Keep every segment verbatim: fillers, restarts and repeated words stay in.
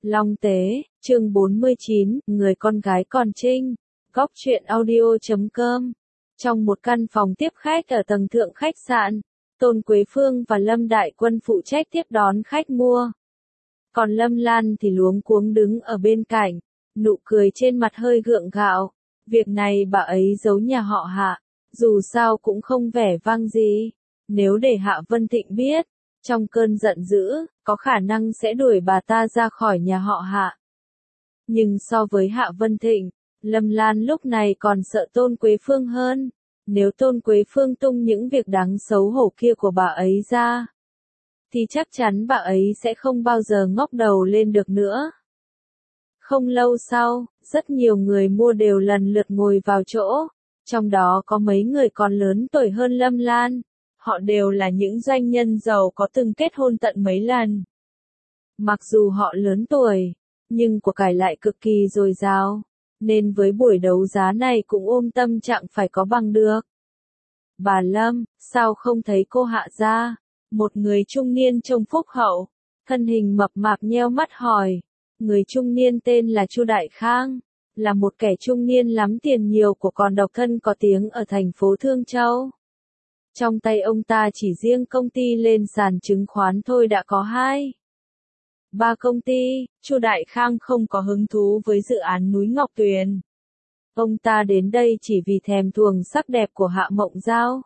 Long Tế, chương bốn mươi chín, người con gái còn trinh, góc truyện audio chấm com. Trong một căn phòng tiếp khách ở tầng thượng khách sạn, Tôn Quế Phương và Lâm Đại Quân phụ trách tiếp đón khách mua. Còn Lâm Lan thì luống cuống đứng ở bên cạnh, nụ cười trên mặt hơi gượng gạo. Việc này bà ấy giấu nhà họ Hạ, dù sao cũng không vẻ vang gì. Nếu để Hạ Vân Thịnh biết, trong cơn giận dữ, có khả năng sẽ đuổi bà ta ra khỏi nhà họ Hạ. Nhưng so với Hạ Vân Thịnh, Lâm Lan lúc này còn sợ Tôn Quế Phương hơn. Nếu Tôn Quế Phương tung những việc đáng xấu hổ kia của bà ấy ra, thì chắc chắn bà ấy sẽ không bao giờ ngóc đầu lên được nữa. Không lâu sau, rất nhiều người mua đều lần lượt ngồi vào chỗ, trong đó có mấy người còn lớn tuổi hơn Lâm Lan. Họ đều là những doanh nhân giàu có từng kết hôn tận mấy lần. Mặc dù họ lớn tuổi, nhưng của cải lại cực kỳ dồi dào, nên với buổi đấu giá này cũng ôm tâm trạng phải có bằng được. Bà Lâm, sao không thấy cô Hạ ra? Một người trung niên trông phúc hậu, thân hình mập mạp nheo mắt hỏi. Người trung niên tên là Chu Đại Khang, là một kẻ trung niên lắm tiền nhiều của còn độc thân có tiếng ở thành phố Thương Châu. Trong tay ông ta chỉ riêng công ty lên sàn chứng khoán thôi đã có hai, ba công ty. Chu Đại Khang không có hứng thú với dự án núi Ngọc Tuyền. Ông ta đến đây chỉ vì thèm thuồng sắc đẹp của Hạ Mộng Giao.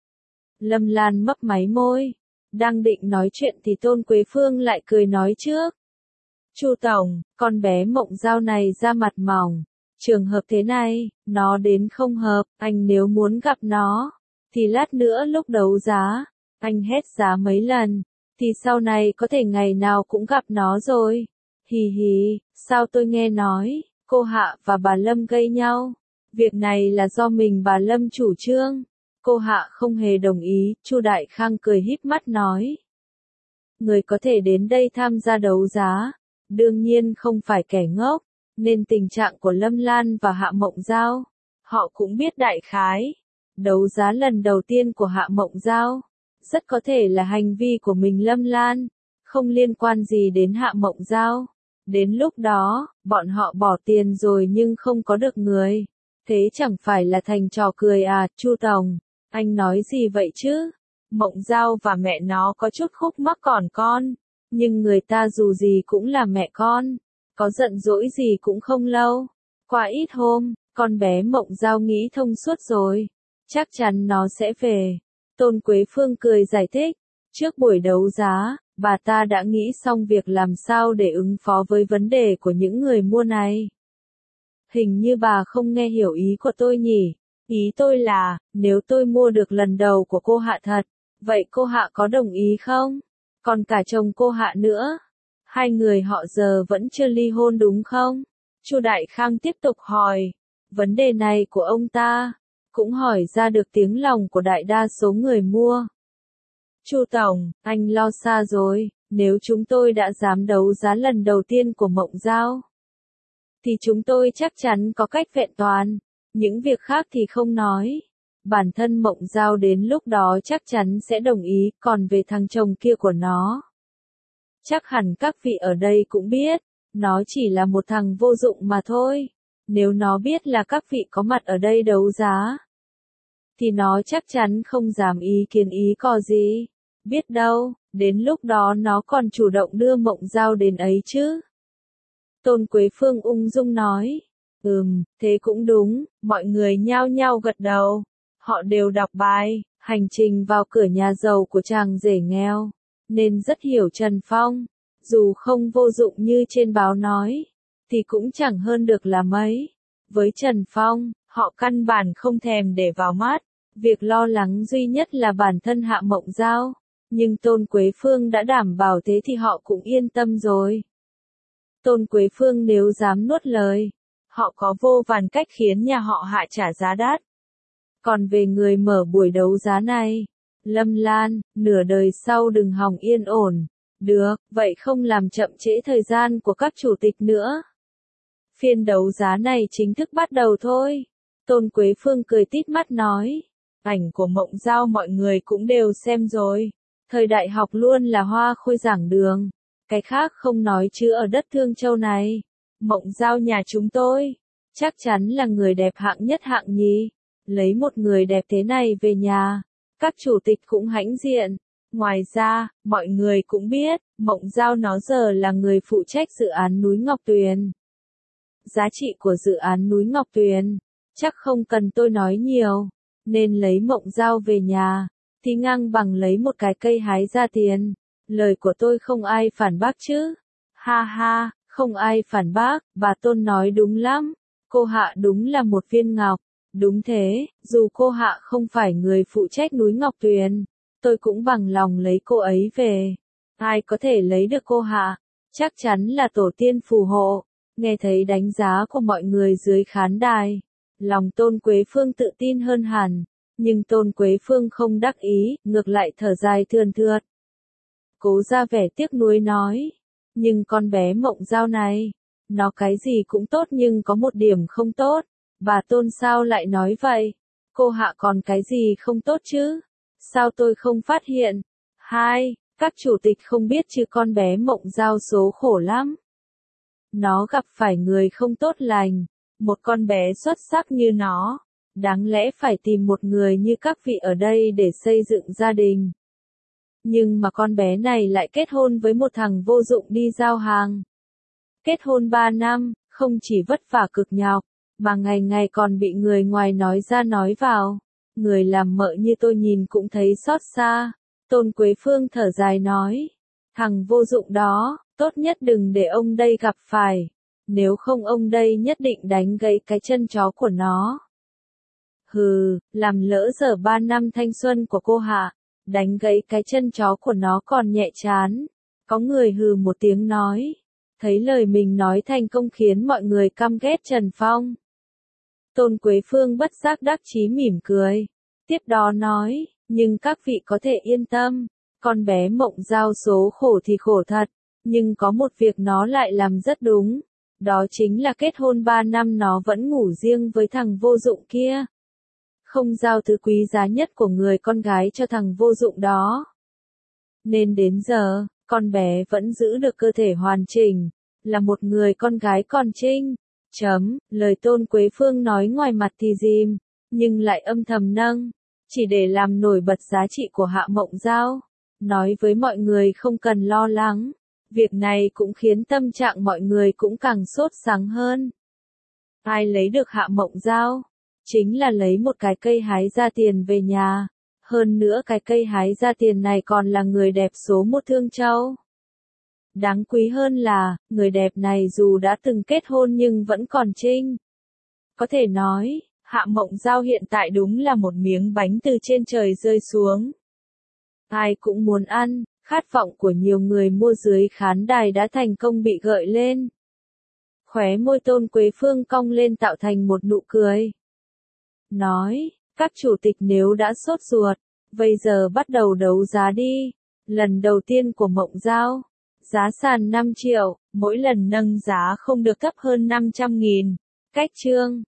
Lâm Lan mấp máy môi, đang định nói chuyện thì Tôn Quế Phương lại cười nói trước. Chu Tổng, con bé Mộng Giao này da mặt mỏng, trường hợp thế này, nó đến không hợp, anh nếu muốn gặp nó, thì lát nữa lúc đấu giá, anh hét giá mấy lần, thì sau này có thể ngày nào cũng gặp nó rồi. Hì hì, sao tôi nghe nói, cô Hạ và bà Lâm gây nhau, việc này là do mình bà Lâm chủ trương. Cô Hạ không hề đồng ý, Chu Đại Khang cười híp mắt nói. Người có thể đến đây tham gia đấu giá, đương nhiên không phải kẻ ngốc, nên tình trạng của Lâm Lan và Hạ Mộng Giao, họ cũng biết đại khái. Đấu giá lần đầu tiên của Hạ Mộng Giao, rất có thể là hành vi của mình Lâm Lan, không liên quan gì đến Hạ Mộng Giao. Đến lúc đó, bọn họ bỏ tiền rồi nhưng không có được người. Thế chẳng phải là thành trò cười à, Chu Tổng, anh nói gì vậy chứ? Mộng Giao và mẹ nó có chút khúc mắc còn con, nhưng người ta dù gì cũng là mẹ con, có giận dỗi gì cũng không lâu. Qua ít hôm, con bé Mộng Giao nghĩ thông suốt rồi. Chắc chắn nó sẽ về. Tôn Quế Phương cười giải thích. Trước buổi đấu giá, bà ta đã nghĩ xong việc làm sao để ứng phó với vấn đề của những người mua này. Hình như bà không nghe hiểu ý của tôi nhỉ. Ý tôi là, nếu tôi mua được lần đầu của cô Hạ thật, vậy cô Hạ có đồng ý không? Còn cả chồng cô Hạ nữa. Hai người họ giờ vẫn chưa ly hôn đúng không? Chu Đại Khang tiếp tục hỏi. Vấn đề này của ông ta cũng hỏi ra được tiếng lòng của đại đa số người mua. Chu Tổng, anh lo xa rồi, nếu chúng tôi đã dám đấu giá lần đầu tiên của Mộng Giao, thì chúng tôi chắc chắn có cách vẹn toàn, những việc khác thì không nói. Bản thân Mộng Giao đến lúc đó chắc chắn sẽ đồng ý, còn về thằng chồng kia của nó, chắc hẳn các vị ở đây cũng biết, nó chỉ là một thằng vô dụng mà thôi. Nếu nó biết là các vị có mặt ở đây đấu giá, thì nó chắc chắn không dám ý kiến ý cò gì. Biết đâu, đến lúc đó nó còn chủ động đưa Mộng Giao đến ấy chứ. Tôn Quế Phương ung dung nói. Ừm, thế cũng đúng, mọi người nhao nhao gật đầu. Họ đều đọc bài, hành trình vào cửa nhà giàu của chàng rể nghèo, nên rất hiểu Trần Phong. Dù không vô dụng như trên báo nói, thì cũng chẳng hơn được là mấy. Với Trần Phong, họ căn bản không thèm để vào mắt. Việc lo lắng duy nhất là bản thân Hạ Mộng Giao. Nhưng Tôn Quế Phương đã đảm bảo thế thì họ cũng yên tâm rồi. Tôn Quế Phương nếu dám nuốt lời, họ có vô vàn cách khiến nhà họ Hạ trả giá đắt. Còn về người mở buổi đấu giá này, Lâm Lan, nửa đời sau đừng hòng yên ổn. Được, vậy không làm chậm trễ thời gian của các chủ tịch nữa. Phiên đấu giá này chính thức bắt đầu thôi. Tôn Quế Phương cười tít mắt nói. Ảnh của Mộng Giao mọi người cũng đều xem rồi. Thời đại học luôn là hoa khôi giảng đường. Cái khác không nói chứ ở đất Thương Châu này, Mộng Giao nhà chúng tôi, chắc chắn là người đẹp hạng nhất hạng nhì. Lấy một người đẹp thế này về nhà, các chủ tịch cũng hãnh diện. Ngoài ra, mọi người cũng biết, Mộng Giao nó giờ là người phụ trách dự án núi Ngọc Tuyền. Giá trị của dự án núi Ngọc Tuyền, chắc không cần tôi nói nhiều, nên lấy Mộng Giao về nhà, thì ngang bằng lấy một cái cây hái ra tiền. Lời của tôi không ai phản bác chứ? Ha ha, không ai phản bác, bà Tôn nói đúng lắm. Cô Hạ đúng là một viên ngọc. Đúng thế, dù cô Hạ không phải người phụ trách núi Ngọc Tuyền, tôi cũng bằng lòng lấy cô ấy về. Ai có thể lấy được cô Hạ? Chắc chắn là tổ tiên phù hộ. Nghe thấy đánh giá của mọi người dưới khán đài, lòng Tôn Quế Phương tự tin hơn hẳn, nhưng Tôn Quế Phương không đắc ý, ngược lại thở dài thườn thượt. Cố ra vẻ tiếc nuối nói, nhưng con bé Mộng Giao này, nó cái gì cũng tốt nhưng có một điểm không tốt. Bà Tôn sao lại nói vậy? Cô Hạ còn cái gì không tốt chứ? Sao tôi không phát hiện? Hai, các chủ tịch không biết chứ con bé Mộng Giao số khổ lắm. Nó gặp phải người không tốt lành, một con bé xuất sắc như nó, đáng lẽ phải tìm một người như các vị ở đây để xây dựng gia đình. Nhưng mà con bé này lại kết hôn với một thằng vô dụng đi giao hàng. Kết hôn ba năm, không chỉ vất vả cực nhọc, mà ngày ngày còn bị người ngoài nói ra nói vào. Người làm mợ như tôi nhìn cũng thấy xót xa. Tôn Quế Phương thở dài nói, thằng vô dụng đó, tốt nhất đừng để ông đây gặp phải. Nếu không ông đây nhất định đánh gãy cái chân chó của nó. Hừ, làm lỡ dở ba năm thanh xuân của cô Hạ, đánh gãy cái chân chó của nó còn nhẹ chán. Có người hừ một tiếng nói, thấy lời mình nói thành công khiến mọi người căm ghét Trần Phong. Tôn Quế Phương bất giác đắc chí mỉm cười, tiếp đó nói, nhưng các vị có thể yên tâm, con bé Mộng Giao số khổ thì khổ thật, nhưng có một việc nó lại làm rất đúng, đó chính là kết hôn ba năm nó vẫn ngủ riêng với thằng vô dụng kia. Không giao thứ quý giá nhất của người con gái cho thằng vô dụng đó. Nên đến giờ, con bé vẫn giữ được cơ thể hoàn chỉnh, là một người con gái còn trinh. Chấm, lời Tôn Quế Phương nói ngoài mặt thì dìm, nhưng lại âm thầm nâng, chỉ để làm nổi bật giá trị của Hạ Mộng Giao. Nói với mọi người không cần lo lắng, việc này cũng khiến tâm trạng mọi người cũng càng sốt sắng hơn. Ai lấy được Hạ Mộng Giao? Chính là lấy một cái cây hái ra tiền về nhà. Hơn nữa cái cây hái ra tiền này còn là người đẹp số một Thương Châu. Đáng quý hơn là, người đẹp này dù đã từng kết hôn nhưng vẫn còn trinh. Có thể nói, Hạ Mộng Giao hiện tại đúng là một miếng bánh từ trên trời rơi xuống. Ai cũng muốn ăn, khát vọng của nhiều người mua dưới khán đài đã thành công bị gợi lên. Khóe môi Tôn Quế Phương cong lên tạo thành một nụ cười. Nói, các chủ tịch nếu đã sốt ruột, bây giờ bắt đầu đấu giá đi. Lần đầu tiên của Mộng Giao, giá sàn năm triệu, mỗi lần nâng giá không được thấp hơn năm trăm nghìn. Cách chương